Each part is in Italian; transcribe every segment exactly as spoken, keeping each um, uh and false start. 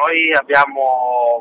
noi abbiamo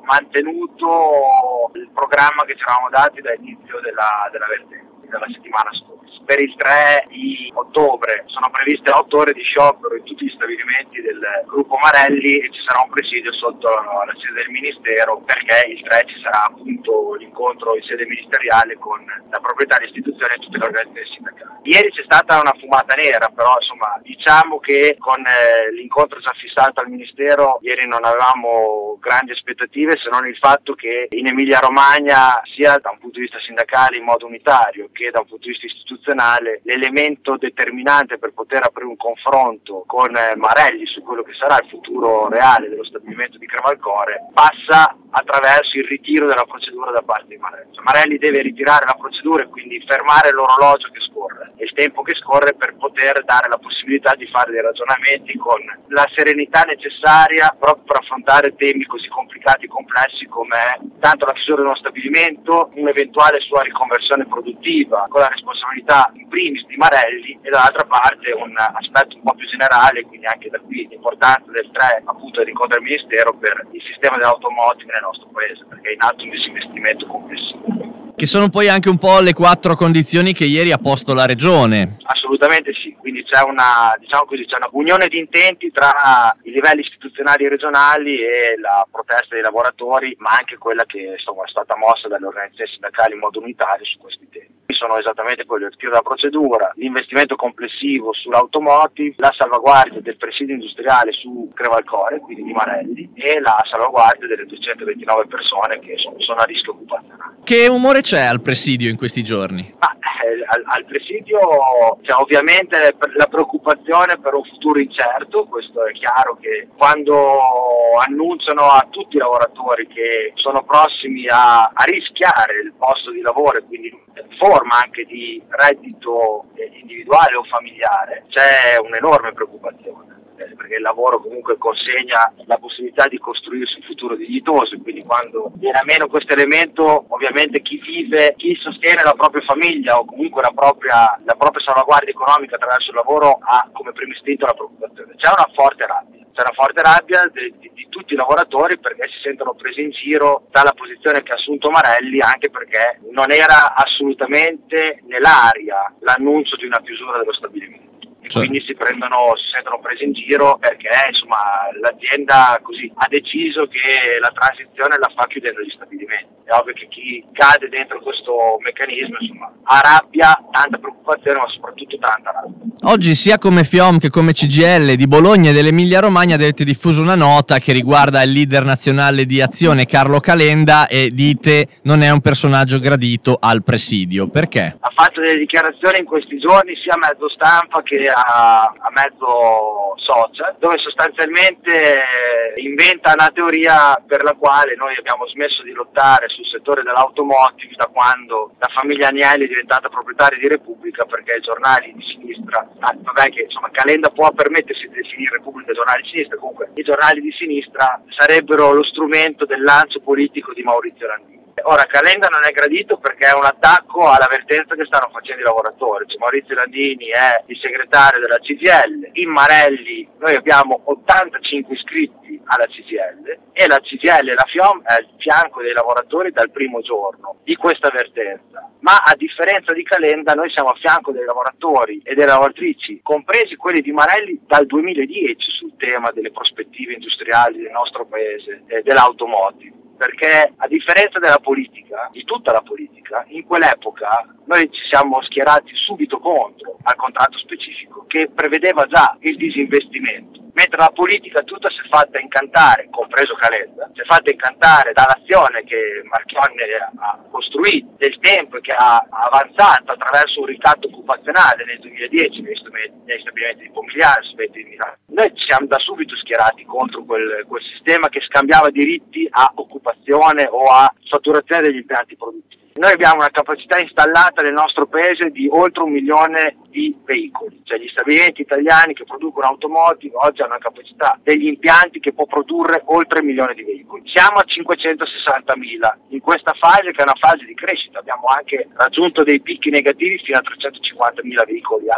mantenuto il programma che ci eravamo dati dall'inizio della, della vertenza, della settimana scorsa. Per il tre di ottobre sono previste otto ore di sciopero in tutti gli stabilimenti del gruppo Marelli e ci sarà un presidio sotto la sede del Ministero, perché il tre ci sarà appunto l'incontro in sede ministeriale con la proprietà dell'istituzione e tutte le organizzazioni sindacali. Ieri c'è stata una fumata nera, però insomma diciamo che con eh, l'incontro già fissato al Ministero ieri non avevamo grandi aspettative, se non il fatto che in Emilia Romagna, sia da un punto di vista sindacale in modo unitario che da un punto di vista istituzionale, l'elemento determinante per poter aprire un confronto con eh, Marelli su quello che sarà il futuro reale dello stabilimento di Crevalcore passa attraverso il ritiro della procedura da parte di Marelli. Marelli deve ritirare la procedura e quindi fermare l'orologio che scorre e il tempo che scorre per poter dare la possibilità di fare dei ragionamenti con la serenità necessaria proprio per affrontare temi così complicati e complessi come tanto la chiusura di uno stabilimento, un'eventuale sua riconversione produttiva con la responsabilità in primis di Marelli e dall'altra parte un aspetto un po' più generale, quindi anche da qui l'importanza del tre appunto dell'incontro del Ministero per il sistema dell'automotive nel nostro paese, perché è in atto un disinvestimento complessivo. Che sono poi anche un po' le quattro condizioni che ieri ha posto la Regione. Assolutamente sì, quindi c'è una, diciamo così, c'è una unione di intenti tra i livelli istituzionali regionali e la protesta dei lavoratori, ma anche quella che insomma, è stata mossa dalle organizzazioni sindacali in modo unitario su questi temi. Sono esattamente quelli: il ritiro della procedura, l'investimento complessivo sull'automotive, la salvaguardia del presidio industriale su Crevalcore, quindi di Marelli, e la salvaguardia delle duecentoventinove persone che sono, sono a rischio occupazionale. Che umore c'è al presidio in questi giorni? Ah, eh, al, al presidio c'è ovviamente la preoccupazione per un futuro incerto. Questo è chiaro, che quando annunciano a tutti i lavoratori che sono prossimi a, a rischiare il posto di lavoro e quindi forma anche di reddito individuale o familiare, c'è un'enorme preoccupazione, perché il lavoro comunque consegna la possibilità di costruirsi un futuro dignitoso, quindi quando viene a meno questo elemento, ovviamente chi vive, chi sostiene la propria famiglia o comunque la propria, la propria salvaguardia economica attraverso il lavoro ha come primo istinto la preoccupazione. C'è una forte rabbia. C'è una forte rabbia di, di, di tutti i lavoratori, perché si sentono presi in giro dalla posizione che ha assunto Marelli, anche perché non era assolutamente nell'aria l'annuncio di una chiusura dello stabilimento. E cioè. Quindi si prendono, si sentono presi in giro perché insomma l'azienda così ha deciso che la transizione la fa chiudendo gli stabilimenti. È ovvio che chi cade dentro questo meccanismo insomma ha rabbia, tanta preoccupazione, ma soprattutto tanta rabbia. Oggi sia come FIOM che come C G I L di Bologna e dell'Emilia Romagna avete diffuso una nota che riguarda il leader nazionale di Azione Carlo Calenda e dite non è un personaggio gradito al presidio. Perché? Ha fatto delle dichiarazioni in questi giorni sia a mezzo stampa che a, a mezzo social, dove sostanzialmente inventa una teoria per la quale noi abbiamo smesso di lottare sul settore dell'automotive da quando la famiglia Agnelli è diventata proprietaria di Repubblica, perché i giornali di sinistra, ah, vabbè che insomma Calenda può permettersi di definire Repubblica giornali di sinistra, comunque i giornali di sinistra sarebbero lo strumento del lancio politico di Maurizio Landini. Ora Calenda non è gradito perché è un attacco all'avvertenza che stanno facendo i lavoratori. Cioè, Maurizio Landini è il segretario della C G I L, in Marelli noi abbiamo ottantacinque iscritti alla C G I L e la C G I L e la FIOM è al fianco dei lavoratori dal primo giorno di questa avvertenza. Ma a differenza di Calenda noi siamo a fianco dei lavoratori e delle lavoratrici, compresi quelli di Marelli, dal duemiladieci sul tema delle prospettive industriali del nostro paese e dell'automotive. Perché a differenza della politica, di tutta la politica, in quell'epoca noi ci siamo schierati subito contro al contratto specifico che prevedeva già il disinvestimento, mentre la politica tutta si è fatta incantare, compreso Calenda, si è fatta incantare dall'azione che Marchionne ha costruito del tempo e che ha avanzato attraverso un ricatto occupazionale nel duemiladieci negli stabilimenti di Pomigliano, di Milano. Noi ci siamo da subito schierati contro quel, quel sistema che scambiava diritti a occupazione o a saturazione degli impianti produttivi. Noi abbiamo una capacità installata nel nostro paese di oltre un milione di veicoli, cioè gli stabilimenti italiani che producono automotive oggi hanno una capacità degli impianti che può produrre oltre un milione di veicoli. Siamo a cinquecentosessantamila in questa fase che è una fase di crescita, abbiamo anche raggiunto dei picchi negativi fino a trecentocinquantamila veicoli all'anno.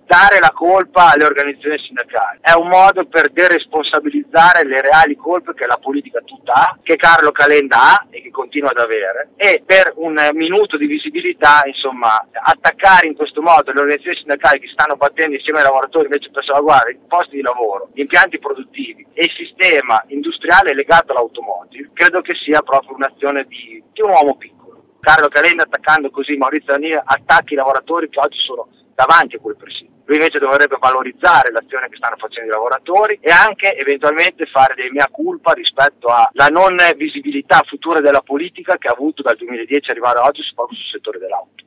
dare la colpa alle organizzazioni sindacali. È un modo per deresponsabilizzare le reali colpe che la politica tutta ha, che Carlo Calenda ha e che continua ad avere, e per un minuto di visibilità, insomma, attaccare in questo modo le organizzazioni sindacali che stanno battendo insieme ai lavoratori invece per salvaguardare i posti di lavoro, gli impianti produttivi e il sistema industriale legato all'automotive, credo che sia proprio un'azione di, di un uomo piccolo. Carlo Calenda, attaccando così Maurizio Nania, attacchi i lavoratori che oggi sono davanti a quel presidio. Lui invece dovrebbe valorizzare l'azione che stanno facendo i lavoratori e anche eventualmente fare dei mea culpa rispetto alla non visibilità futura della politica che ha avuto dal duemiladieci arrivare a oggi proprio sul settore dell'auto.